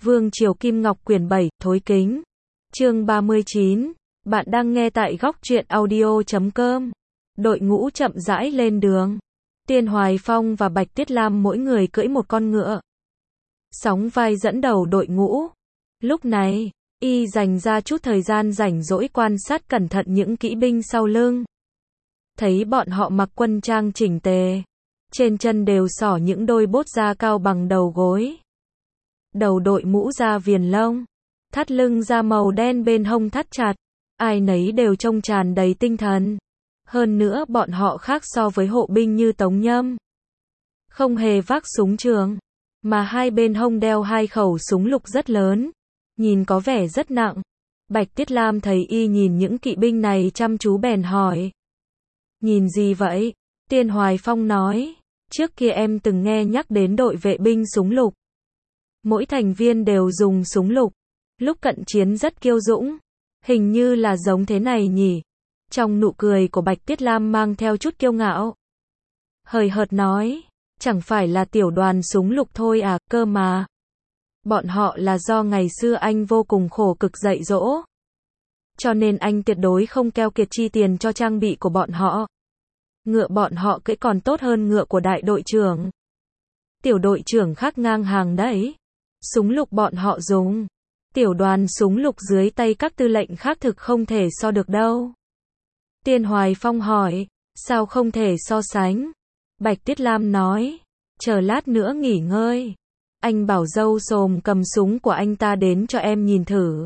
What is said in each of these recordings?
Vương Triều Kim Ngọc quyển 7, Thối Kính. Chương 39. Bạn đang nghe tại góc truyện audio.com. Đội ngũ chậm rãi lên đường. Tiên Hoài Phong và Bạch Tiết Lam mỗi người cưỡi một con ngựa. Sóng vai dẫn đầu đội ngũ. Lúc này, y dành ra chút thời gian rảnh rỗi quan sát cẩn thận những kỵ binh sau lưng. Thấy bọn họ mặc quân trang chỉnh tề. Trên chân đều xỏ những đôi bốt da cao bằng đầu gối. Đầu đội mũ da viền lông. Thắt lưng da màu đen bên hông thắt chặt. Ai nấy đều trông tràn đầy tinh thần. Hơn nữa bọn họ khác so với hộ binh như Tống Nhâm. Không hề vác súng trường. Mà hai bên hông đeo hai khẩu súng lục rất lớn. Nhìn có vẻ rất nặng. Bạch Tiết Lam thấy y nhìn những kỵ binh này chăm chú bèn hỏi. Nhìn gì vậy? Tiên Hoài Phong nói. Trước kia em từng nghe nhắc đến đội vệ binh súng lục. Mỗi thành viên đều dùng súng lục. Lúc cận chiến rất kiêu dũng. Hình như là giống thế này nhỉ? Trong nụ cười của Bạch Tiết Lam mang theo chút kiêu ngạo. Hời hợt nói. Chẳng phải là tiểu đoàn súng lục thôi à, cơ mà. Bọn họ là do ngày xưa anh vô cùng khổ cực dạy dỗ. Cho nên anh tuyệt đối không keo kiệt chi tiền cho trang bị của bọn họ. Ngựa bọn họ cưỡi còn tốt hơn ngựa của đại đội trưởng. Tiểu đội trưởng khác ngang hàng đấy. Súng lục bọn họ dùng. Tiểu đoàn súng lục dưới tay các tư lệnh khác thực không thể so được đâu. Tiên Hoài Phong hỏi, sao không thể so sánh? Bạch Tiết Lam nói, chờ lát nữa nghỉ ngơi. Anh bảo dâu xồm cầm súng của anh ta đến cho em nhìn thử.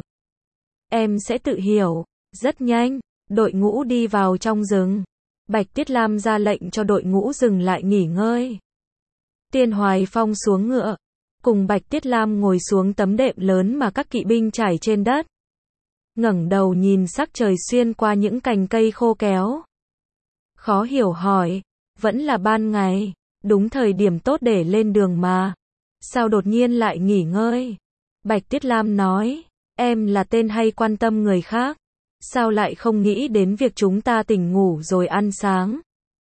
Em sẽ tự hiểu. Rất nhanh, đội ngũ đi vào trong rừng. Bạch Tiết Lam ra lệnh cho đội ngũ dừng lại nghỉ ngơi. Tiên Hoài Phong xuống ngựa. Cùng Bạch Tiết Lam ngồi xuống tấm đệm lớn mà các kỵ binh trải trên đất. Ngẩng đầu nhìn sắc trời xuyên qua những cành cây khô kéo. Khó hiểu hỏi, vẫn là ban ngày, đúng thời điểm tốt để lên đường mà. Sao đột nhiên lại nghỉ ngơi? Bạch Tiết Lam nói, em là tên hay quan tâm người khác. Sao lại không nghĩ đến việc chúng ta tỉnh ngủ rồi ăn sáng?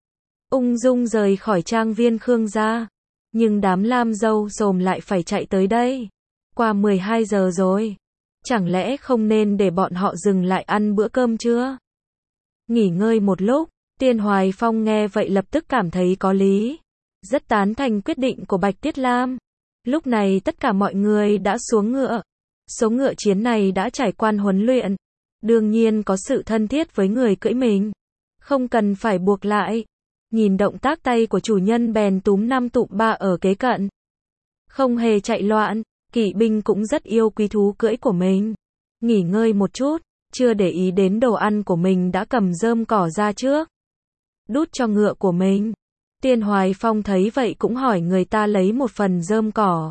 Ung dung rời khỏi trang viên Khương gia. Nhưng đám Lam dâu xồm lại phải chạy tới đây. Qua 12 giờ rồi. Chẳng lẽ không nên để bọn họ dừng lại ăn bữa cơm trưa? Nghỉ ngơi một lúc, Tiên Hoài Phong nghe vậy lập tức cảm thấy có lý. Rất tán thành quyết định của Bạch Tiết Lam. Lúc này tất cả mọi người đã xuống ngựa. Số ngựa chiến này đã trải qua huấn luyện. Đương nhiên có sự thân thiết với người cưỡi mình. Không cần phải buộc lại. Nhìn động tác tay của chủ nhân bèn túm 5 tụm 3 ở kế cận. Không hề chạy loạn, kỵ binh cũng rất yêu quý thú cưỡi của mình. Nghỉ ngơi một chút, chưa để ý đến đồ ăn của mình đã cầm rơm cỏ ra trước. Đút cho ngựa của mình. Tiên Hoài Phong thấy vậy cũng hỏi người ta lấy một phần rơm cỏ.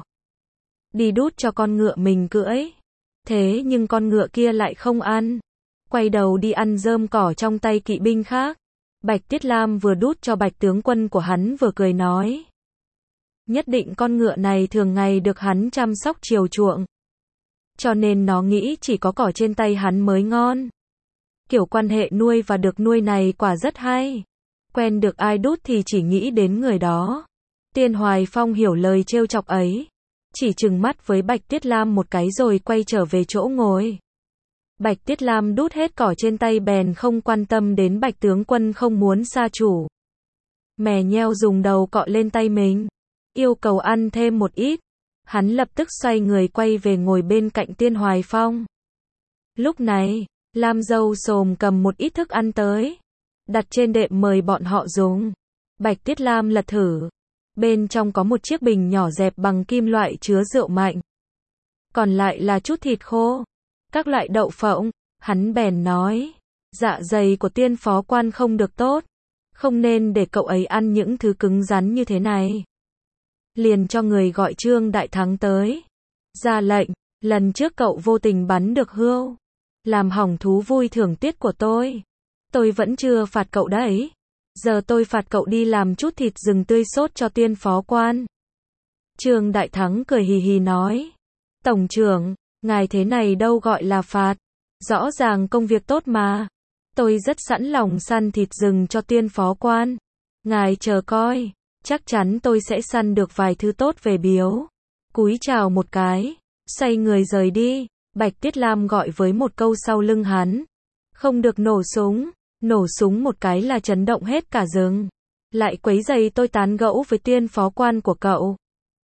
Đi đút cho con ngựa mình cưỡi. Thế nhưng con ngựa kia lại không ăn. Quay đầu đi ăn rơm cỏ trong tay kỵ binh khác. Bạch Tiết Lam vừa đút cho Bạch tướng quân của hắn vừa cười nói. Nhất định con ngựa này thường ngày được hắn chăm sóc chiều chuộng. Cho nên nó nghĩ chỉ có cỏ trên tay hắn mới ngon. Kiểu quan hệ nuôi và được nuôi này quả rất hay. Quen được ai đút thì chỉ nghĩ đến người đó. Tiên Hoài Phong hiểu lời trêu chọc ấy. Chỉ trừng mắt với Bạch Tiết Lam một cái rồi quay trở về chỗ ngồi. Bạch Tiết Lam đút hết cỏ trên tay bèn không quan tâm đến Bạch tướng quân không muốn xa chủ. Mè nheo dùng đầu cọ lên tay mình. Yêu cầu ăn thêm một ít. Hắn lập tức xoay người quay về ngồi bên cạnh Tiên Hoài Phong. Lúc này, Lam dâu xồm cầm một ít thức ăn tới. Đặt trên đệm mời bọn họ dùng. Bạch Tiết Lam lật thử. Bên trong có một chiếc bình nhỏ dẹp bằng kim loại chứa rượu mạnh. Còn lại là chút thịt khô. Các loại đậu phộng. Hắn bèn nói. Dạ dày của Tiên phó quan không được tốt. Không nên để cậu ấy ăn những thứ cứng rắn như thế này. Liền cho người gọi Trương Đại Thắng tới. Ra lệnh. Lần trước cậu vô tình bắn được hươu. Làm hỏng thú vui thưởng tiết của tôi. Tôi vẫn chưa phạt cậu đấy. Giờ tôi phạt cậu đi làm chút thịt rừng tươi sốt cho Tiên phó quan. Trương Đại Thắng cười hì hì nói. Tổng trưởng, ngài thế này đâu gọi là phạt. Rõ ràng công việc tốt mà. Tôi rất sẵn lòng săn thịt rừng cho Tiên phó quan. Ngài chờ coi. Chắc chắn tôi sẽ săn được vài thứ tốt về biếu. Cúi chào một cái. xoay người rời đi. Bạch Tiết Lam gọi với một câu sau lưng hắn. Không được nổ súng một cái là chấn động hết cả rừng. Lại quấy rầy tôi tán gẫu với tiên phó quan của cậu.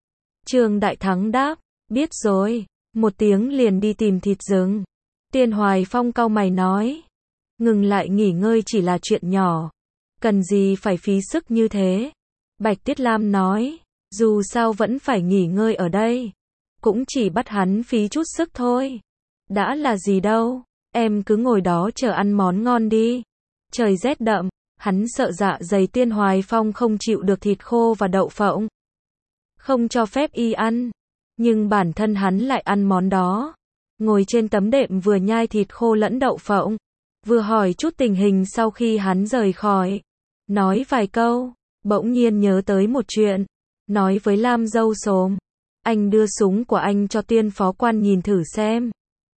Trương Đại Thắng đáp, biết rồi, một tiếng liền đi tìm thịt rừng. Tiên Hoài Phong cau mày nói, ngừng lại nghỉ ngơi chỉ là chuyện nhỏ, cần gì phải phí sức như thế. Bạch Tiết Lam nói, dù sao vẫn phải nghỉ ngơi ở đây, cũng chỉ bắt hắn phí chút sức thôi. Đã là gì đâu, em cứ ngồi đó chờ ăn món ngon đi. Trời rét đậm, hắn sợ dạ dày Tiên Hoài Phong không chịu được thịt khô và đậu phộng. Không cho phép y ăn, nhưng bản thân hắn lại ăn món đó. Ngồi trên tấm đệm vừa nhai thịt khô lẫn đậu phộng, vừa hỏi chút tình hình sau khi hắn rời khỏi. Nói vài câu, bỗng nhiên nhớ tới một chuyện, nói với Lam Dâu Xồm, anh đưa súng của anh cho tiên phó quan nhìn thử xem.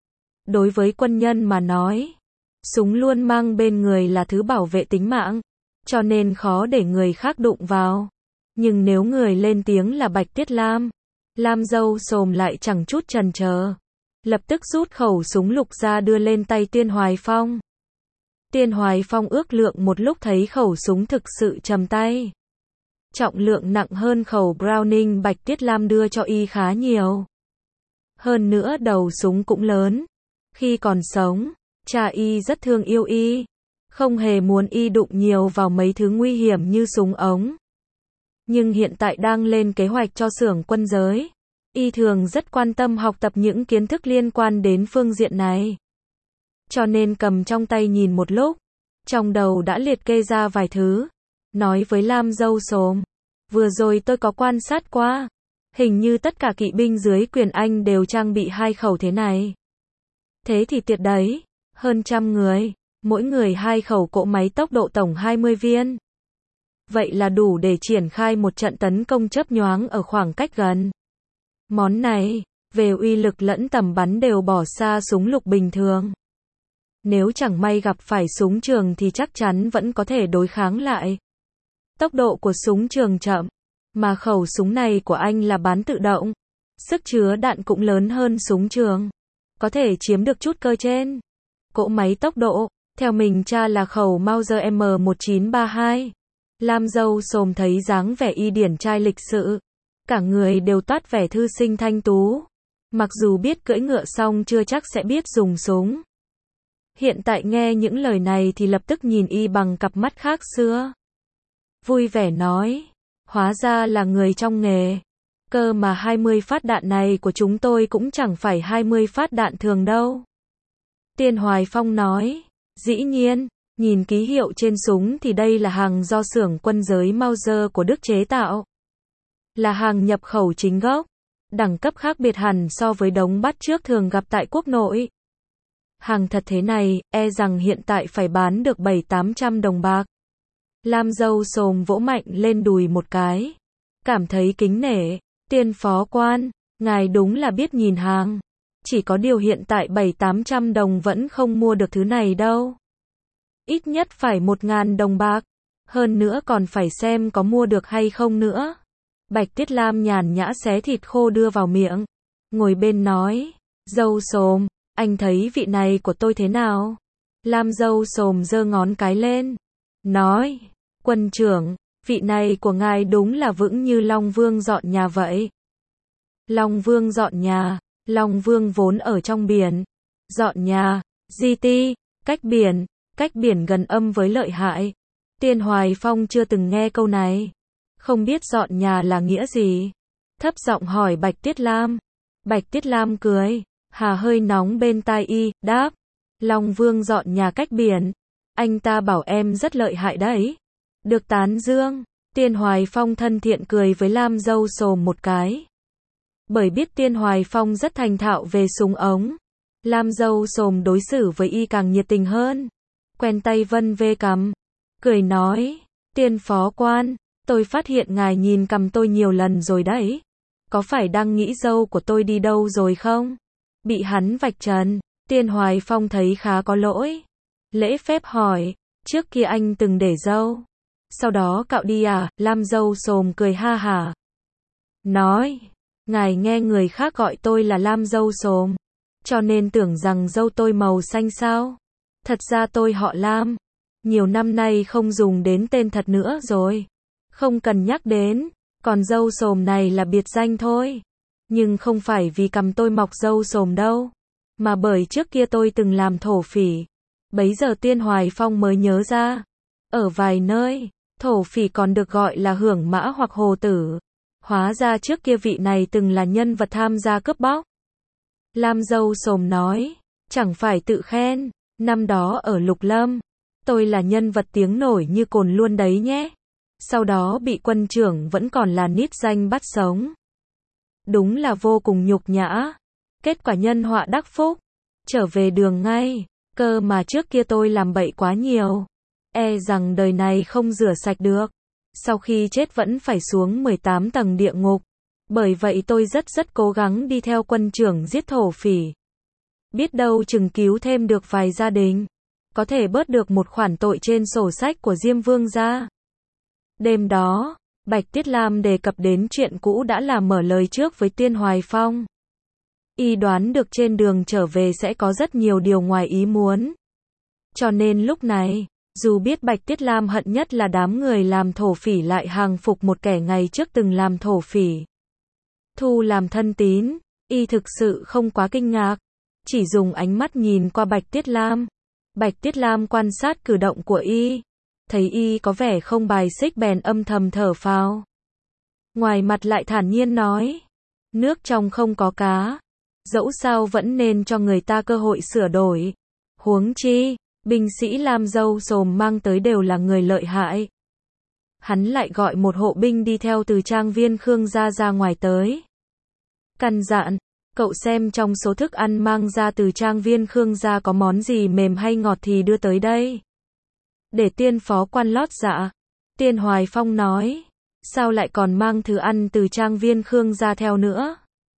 Đối với quân nhân mà nói, súng luôn mang bên người là thứ bảo vệ tính mạng, cho nên khó để người khác đụng vào. Nhưng nếu người lên tiếng là Bạch Tiết Lam, Lam Dâu Xồm lại chẳng chút chần chờ, lập tức rút khẩu súng lục ra đưa lên tay Tiên Hoài Phong. Tiên Hoài Phong ước lượng một lúc thấy khẩu súng thực sự trầm tay. Trọng lượng nặng hơn khẩu Browning Bạch Tiết Lam đưa cho y khá nhiều. Hơn nữa đầu súng cũng lớn. Khi còn sống, cha y rất thương yêu y, không hề muốn y đụng nhiều vào mấy thứ nguy hiểm như súng ống. Nhưng hiện tại đang lên kế hoạch cho xưởng quân giới, y thường rất quan tâm học tập những kiến thức liên quan đến phương diện này. Cho nên cầm trong tay nhìn một lúc, trong đầu đã liệt kê ra vài thứ, nói với Lam Dâu Xồm, vừa rồi tôi có quan sát qua, hình như tất cả kỵ binh dưới quyền anh đều trang bị 2 khẩu thế này. Thế thì tuyệt đấy, hơn 100 người, mỗi người 2 khẩu cỗ máy tốc độ tổng 20 viên. Vậy là đủ để triển khai một trận tấn công chớp nhoáng ở khoảng cách gần. Món này, về uy lực lẫn tầm bắn đều bỏ xa súng lục bình thường. Nếu chẳng may gặp phải súng trường thì chắc chắn vẫn có thể đối kháng lại. Tốc độ của súng trường chậm, mà khẩu súng này của anh là bán tự động. Sức chứa đạn cũng lớn hơn súng trường, có thể chiếm được chút cơ trên. Cỗ máy tốc độ, theo mình tra là khẩu Mauser M1932. Lam Dâu Xồm thấy dáng vẻ y điển trai lịch sự, cả người đều toát vẻ thư sinh thanh tú. Mặc dù biết cưỡi ngựa xong chưa chắc sẽ biết dùng súng. Hiện tại nghe những lời này thì lập tức nhìn y bằng cặp mắt khác xưa. Vui vẻ nói, hóa ra là người trong nghề. Cơ mà 20 phát đạn này của chúng tôi cũng chẳng phải 20 phát đạn thường đâu. Tiên Hoài Phong nói, dĩ nhiên, nhìn ký hiệu trên súng thì đây là hàng do xưởng quân giới Mauser của Đức chế tạo. Là hàng nhập khẩu chính gốc, đẳng cấp khác biệt hẳn so với đống bắt chước thường gặp tại quốc nội. Hàng thật thế này, e rằng hiện tại phải bán được 700-800 đồng bạc. Lam Dâu Xồm vỗ mạnh lên đùi một cái, cảm thấy kính nể. Tiên phó quan, ngài đúng là biết nhìn hàng. Chỉ có điều hiện tại 700-800 đồng vẫn không mua được thứ này đâu. Ít nhất phải 1.000 đồng bạc. Hơn nữa còn phải xem có mua được hay không nữa. Bạch Tiết Lam nhàn nhã xé thịt khô đưa vào miệng. Ngồi bên nói, Dâu Xồm, anh thấy vị này của tôi thế nào? Lam Dâu Xồm giơ ngón cái lên. Nói, quân trưởng, vị này của ngài đúng là vững như Long Vương dọn nhà vậy. Long Vương dọn nhà, Long Vương vốn ở trong biển. Dọn nhà, GT, cách biển gần âm với lợi hại. Tiên Hoài Phong chưa từng nghe câu này. Không biết dọn nhà là nghĩa gì. Thấp giọng hỏi Bạch Tiết Lam. Bạch Tiết Lam cười, hà hơi nóng bên tai y, đáp. Long Vương dọn nhà cách biển. Anh ta bảo em rất lợi hại đấy. Được tán dương. Tiên Hoài Phong thân thiện cười với Lam Dâu Xồm một cái. Bởi biết Tiên Hoài Phong rất thành thạo về súng ống, Lam Dâu Xồm đối xử với y càng nhiệt tình hơn. Quen tay vân vê cằm, cười nói, Tiên phó quan, tôi phát hiện ngài nhìn cằm tôi nhiều lần rồi đấy. Có phải đang nghĩ râu của tôi đi đâu rồi không? Bị hắn vạch trần, Tiên Hoài Phong thấy khá có lỗi. Lễ phép hỏi, trước kia anh từng để râu, sau đó cạo đi à? Lam Dâu Xồm cười ha hả. Nói, Ngài nghe người khác gọi tôi là Lam dâu xồm, cho nên tưởng rằng dâu tôi màu xanh sao? Thật ra tôi họ Lam. Nhiều năm nay không dùng đến tên thật nữa rồi. Không cần nhắc đến, còn dâu xồm này là biệt danh thôi. Nhưng không phải vì cằm tôi mọc dâu xồm đâu, mà bởi trước kia tôi từng làm thổ phỉ. Bấy giờ Tiên Hoài Phong mới nhớ ra, ở vài nơi, thổ phỉ còn được gọi là hưởng mã hoặc hồ tử. Hóa ra trước kia vị này từng là nhân vật tham gia cướp bóc. Lam dâu xồm nói, chẳng phải tự khen, năm đó ở Lục Lâm, tôi là nhân vật tiếng nổi như cồn luôn đấy nhé. Sau đó bị quân trưởng vẫn còn là nít danh bắt sống. Đúng là vô cùng nhục nhã. Kết quả nhân họa đắc phúc, trở về đường ngay, cơ mà trước kia tôi làm bậy quá nhiều. E rằng đời này không rửa sạch được. Sau khi chết vẫn phải xuống 18 tầng địa ngục. Bởi vậy tôi rất cố gắng đi theo quân trưởng giết thổ phỉ. Biết đâu chừng cứu thêm được vài gia đình. Có thể bớt được một khoản tội trên sổ sách của Diêm Vương gia. Đêm đó, Bạch Tiết Lam đề cập đến chuyện cũ đã là mở lời trước với Tiên Hoài Phong. Y đoán được trên đường trở về sẽ có rất nhiều điều ngoài ý muốn. Cho nên lúc này, dù biết Bạch Tiết Lam hận nhất là đám người làm thổ phỉ lại hàng phục một kẻ ngày trước từng làm thổ phỉ. Thu làm thân tín, Y thực sự không quá kinh ngạc. Chỉ dùng ánh mắt nhìn qua Bạch Tiết Lam. Bạch Tiết Lam quan sát cử động của Y. Thấy Y có vẻ không bài xích bèn âm thầm thở phào. Ngoài mặt lại thản nhiên nói. Nước trong không có cá. Dẫu sao vẫn nên cho người ta cơ hội sửa đổi. Huống chi, binh sĩ Lam dâu xồm mang tới đều là người lợi hại. Hắn lại gọi một hộ binh đi theo từ trang viên Khương gia ra ngoài tới. Căn dặn, cậu xem trong số thức ăn mang ra từ trang viên Khương gia có món gì mềm hay ngọt thì đưa tới đây. Để Tiên phó quan lót dạ. Tiên Hoài Phong nói, sao lại còn mang thứ ăn từ trang viên Khương gia theo nữa?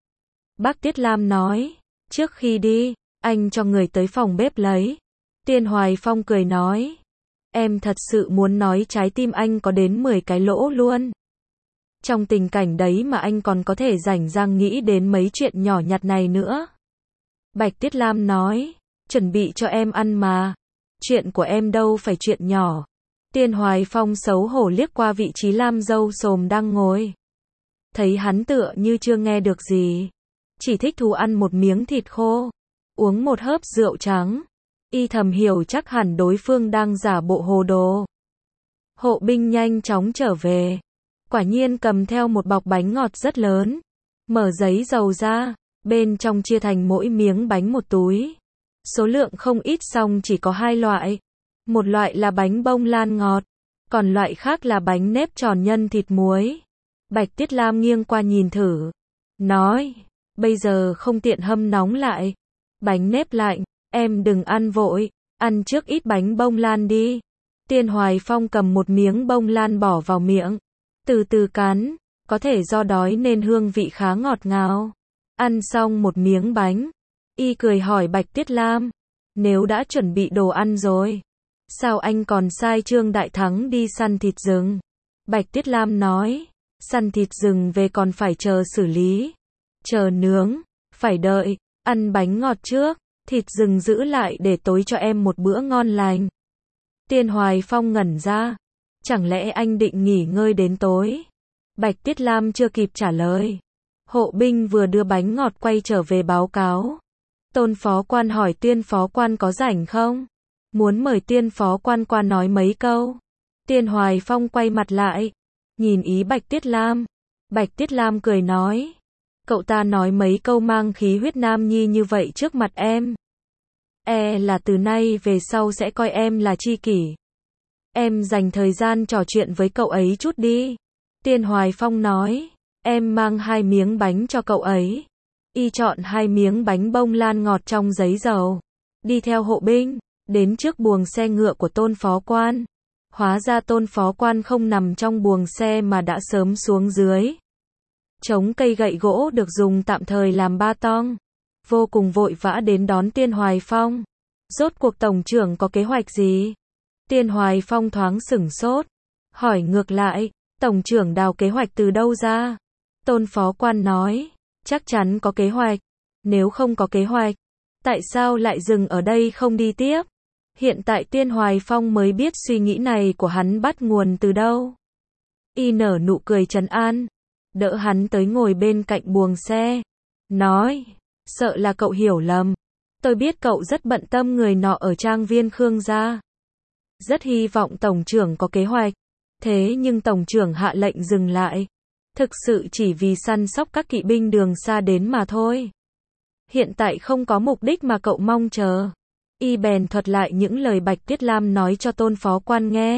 Bác Tiết Lam nói, trước khi đi, anh cho người tới phòng bếp lấy. Tiên Hoài Phong cười nói, em thật sự muốn nói trái tim anh có đến 10 cái lỗ luôn. Trong tình cảnh đấy mà anh còn có thể rảnh rang nghĩ đến mấy chuyện nhỏ nhặt này nữa. Bạch Tiết Lam nói, chuẩn bị cho em ăn mà. Chuyện của em đâu phải chuyện nhỏ. Tiên Hoài Phong xấu hổ liếc qua vị trí Lam dâu xồm đang ngồi. Thấy hắn tựa như chưa nghe được gì. Chỉ thích thú ăn một miếng thịt khô, uống một hớp rượu trắng. Y thầm hiểu chắc hẳn đối phương đang giả bộ hồ đồ. Hộ binh nhanh chóng trở về. Quả nhiên cầm theo một bọc bánh ngọt rất lớn. Mở giấy dầu ra, bên trong chia thành mỗi miếng bánh một túi. Số lượng không ít song chỉ có 2 loại. Một loại là bánh bông lan ngọt, còn loại khác là bánh nếp tròn nhân thịt muối. Bạch Tiết Lam nghiêng qua nhìn thử. Nói, bây giờ không tiện hâm nóng lại. Bánh nếp lạnh, em đừng ăn vội, ăn trước ít bánh bông lan đi. Tiên Hoài Phong cầm một miếng bông lan bỏ vào miệng. Từ từ cắn, có thể do đói nên hương vị khá ngọt ngào. Ăn xong một miếng bánh, Y cười hỏi Bạch Tiết Lam, nếu đã chuẩn bị đồ ăn rồi, sao anh còn sai Trương Đại Thắng đi săn thịt rừng? Bạch Tiết Lam nói, săn thịt rừng về còn phải chờ xử lý, chờ nướng, phải đợi, ăn bánh ngọt trước, thịt rừng giữ lại để tối cho em một bữa ngon lành. Tiên Hoài Phong ngẩn ra, chẳng lẽ anh định nghỉ ngơi đến tối? Bạch Tiết Lam chưa kịp trả lời. Hộ binh vừa đưa bánh ngọt quay trở về báo cáo. Tôn phó quan hỏi Tiên phó quan có rảnh không? Muốn mời Tiên phó quan qua nói mấy câu. Tiên Hoài Phong quay mặt lại, nhìn ý Bạch Tiết Lam. Bạch Tiết Lam cười nói, cậu ta nói mấy câu mang khí huyết nam nhi như vậy trước mặt em. E là từ nay về sau sẽ coi em là tri kỷ. Em dành thời gian trò chuyện với cậu ấy chút đi. Tiên Hoài Phong nói, em mang 2 miếng bánh cho cậu ấy. Y chọn 2 miếng bánh bông lan ngọt trong giấy dầu. Đi theo hộ binh, đến trước buồng xe ngựa của Tôn phó quan. Hóa ra Tôn phó quan không nằm trong buồng xe mà đã sớm xuống dưới. Chống cây gậy gỗ được dùng tạm thời làm ba tong. Vô cùng vội vã đến đón Tiên Hoài Phong. Rốt cuộc tổng trưởng có kế hoạch gì? Tiên Hoài Phong thoáng sửng sốt. Hỏi ngược lại, tổng trưởng đào kế hoạch từ đâu ra? Tôn phó quan nói, Chắc chắn có kế hoạch. Nếu không có kế hoạch, tại sao lại dừng ở đây không đi tiếp? Hiện tại Tiên Hoài Phong mới biết suy nghĩ này của hắn bắt nguồn từ đâu. Y nở nụ cười trấn an, đỡ hắn tới ngồi bên cạnh buồng xe, nói, sợ là cậu hiểu lầm. Tôi biết cậu rất bận tâm người nọ ở trang viên Khương gia. Rất hy vọng tổng trưởng có kế hoạch. Thế nhưng tổng trưởng hạ lệnh dừng lại. Thực sự chỉ vì săn sóc các kỵ binh đường xa đến mà thôi. Hiện tại không có mục đích mà cậu mong chờ. Y bèn thuật lại những lời Bạch Tuyết Lam nói cho Tôn phó quan nghe.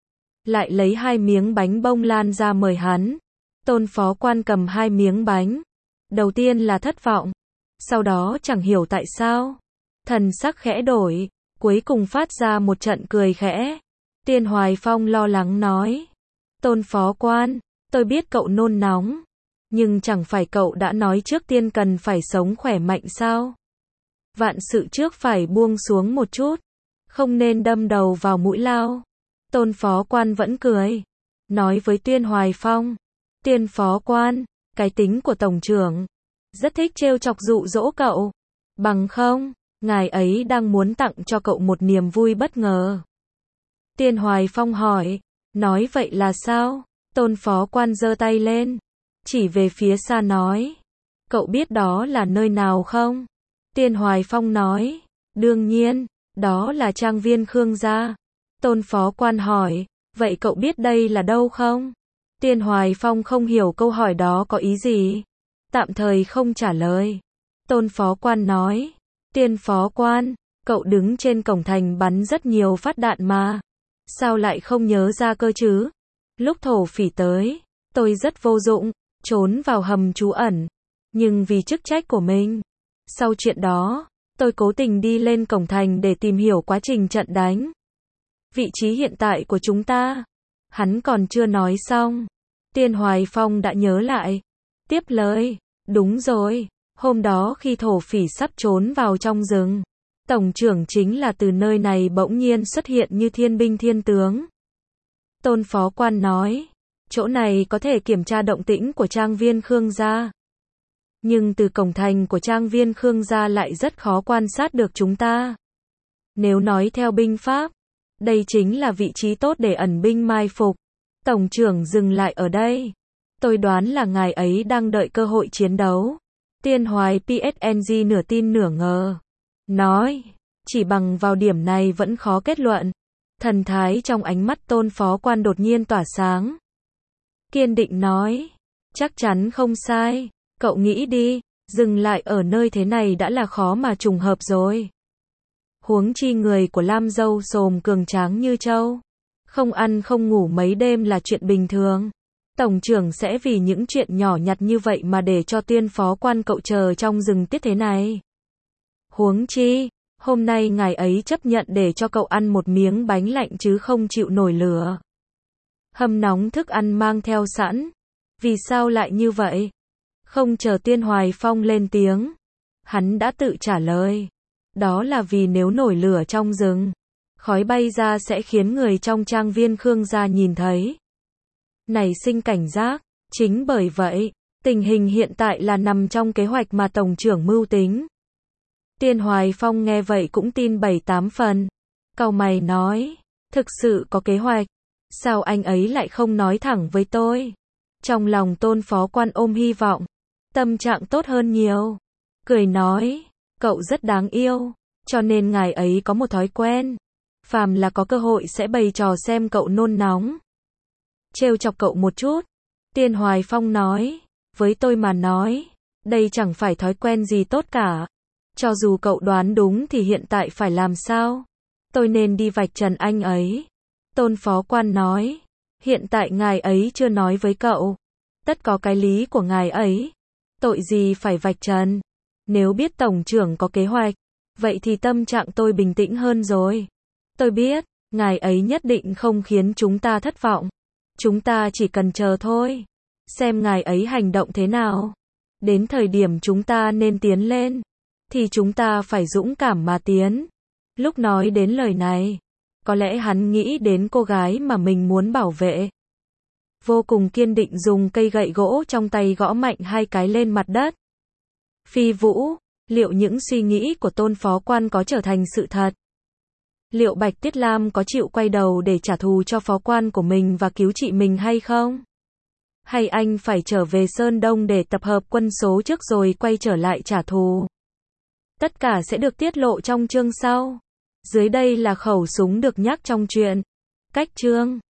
Lại lấy 2 miếng bánh bông lan ra mời hắn. Tôn phó quan cầm 2 miếng bánh. Đầu tiên là thất vọng. Sau đó chẳng hiểu tại sao. Thần sắc khẽ đổi. Cuối cùng phát ra một trận cười khẽ. Tiên Hoài Phong lo lắng nói. Tôn phó quan, tôi biết cậu nôn nóng. Nhưng chẳng phải cậu đã nói trước tiên cần phải sống khỏe mạnh sao? Vạn sự trước phải buông xuống một chút. Không nên đâm đầu vào mũi lao. Tôn phó quan vẫn cười. Nói với Tiên Hoài Phong. Tiên phó quan, cái tính của tổng trưởng. Rất thích trêu chọc dụ dỗ cậu. Bằng không, ngài ấy đang muốn tặng cho cậu một niềm vui bất ngờ. Tiên Hoài Phong hỏi. Nói vậy là sao? Tôn phó quan giơ tay lên. Chỉ về phía xa nói. Cậu biết đó là nơi nào không? Tiên Hoài Phong nói. Đương nhiên, đó là trang viên Khương gia. Tôn phó quan hỏi. Vậy cậu biết đây là đâu không? Tiên Hoài Phong không hiểu câu hỏi đó có ý gì. Tạm thời không trả lời. Tôn phó quan nói. Tiên phó quan, cậu đứng trên cổng thành bắn rất nhiều phát đạn mà. Sao lại không nhớ ra cơ chứ? Lúc thổ phỉ tới, tôi rất vô dụng, trốn vào hầm trú ẩn. Nhưng vì chức trách của mình. Sau chuyện đó, tôi cố tình đi lên cổng thành để tìm hiểu quá trình trận đánh. Vị trí hiện tại của chúng ta. Hắn còn chưa nói xong. Tiên Hoài Phong đã nhớ lại. Tiếp lời. Đúng rồi. Hôm đó khi thổ phỉ sắp trốn vào trong rừng. Tổng trưởng chính là từ nơi này bỗng nhiên xuất hiện như thiên binh thiên tướng. Tôn phó quan nói. Chỗ này có thể kiểm tra động tĩnh của trang viên Khương gia. Nhưng từ cổng thành của trang viên Khương gia lại rất khó quan sát được chúng ta. Nếu nói theo binh pháp, đây chính là vị trí tốt để ẩn binh mai phục. Tổng trưởng dừng lại ở đây. Tôi đoán là ngài ấy đang đợi cơ hội chiến đấu. Tiên Hoài PSNG nửa tin nửa ngờ. Nói, chỉ bằng vào điểm này vẫn khó kết luận. Thần thái trong ánh mắt tôn phó quan đột nhiên tỏa sáng. Kiên định nói, chắc chắn không sai. Cậu nghĩ đi, dừng lại ở nơi thế này đã là khó mà trùng hợp rồi. Huống chi người của Lam Dâu xồm cường tráng như trâu. Không ăn không ngủ mấy đêm là chuyện bình thường. Tổng trưởng sẽ vì những chuyện nhỏ nhặt như vậy mà để cho tiên phó quan cậu chờ trong rừng tiết thế này. Huống chi, hôm nay ngài ấy chấp nhận để cho cậu ăn một miếng bánh lạnh chứ không chịu nổi lửa. Hâm nóng thức ăn mang theo sẵn. Vì sao lại như vậy? Không chờ Tiên Hoài Phong lên tiếng. Hắn đã tự trả lời. Đó là vì nếu nổi lửa trong rừng, khói bay ra sẽ khiến người trong trang viên Khương gia nhìn thấy. Nảy sinh cảnh giác. Chính bởi vậy, tình hình hiện tại là nằm trong kế hoạch mà tổng trưởng mưu tính. Tiên Hoài Phong nghe vậy cũng tin 7-8 phần. Cau mày nói, thực sự có kế hoạch. Sao anh ấy lại không nói thẳng với tôi? Trong lòng tôn phó quan ôm hy vọng. Tâm trạng tốt hơn nhiều. Cười nói, cậu rất đáng yêu. Cho nên ngài ấy có một thói quen. Phàm là có cơ hội sẽ bày trò xem cậu nôn nóng. Trêu chọc cậu một chút. Tiên Hoài Phong nói, với tôi mà nói, đây chẳng phải thói quen gì tốt cả. Cho dù cậu đoán đúng thì hiện tại phải làm sao? Tôi nên đi vạch trần anh ấy. Tôn phó quan nói, hiện tại ngài ấy chưa nói với cậu. Tất có cái lý của ngài ấy. Tội gì phải vạch trần? Nếu biết tổng trưởng có kế hoạch, vậy thì tâm trạng tôi bình tĩnh hơn rồi. Tôi biết, ngài ấy nhất định không khiến chúng ta thất vọng. Chúng ta chỉ cần chờ thôi. Xem ngài ấy hành động thế nào. Đến thời điểm chúng ta nên tiến lên, thì chúng ta phải dũng cảm mà tiến. Lúc nói đến lời này, có lẽ hắn nghĩ đến cô gái mà mình muốn bảo vệ. Vô cùng kiên định dùng cây gậy gỗ trong tay gõ mạnh 2 cái lên mặt đất. Phi Vũ, liệu những suy nghĩ của Tôn phó quan có trở thành sự thật? Liệu Bạch Tiết Lam có chịu quay đầu để trả thù cho phó quan của mình và cứu chị mình hay không? Hay anh phải trở về Sơn Đông để tập hợp quân số trước rồi quay trở lại trả thù? Tất cả sẽ được tiết lộ trong chương sau. Dưới đây là khẩu súng được nhắc trong truyện. Cách chương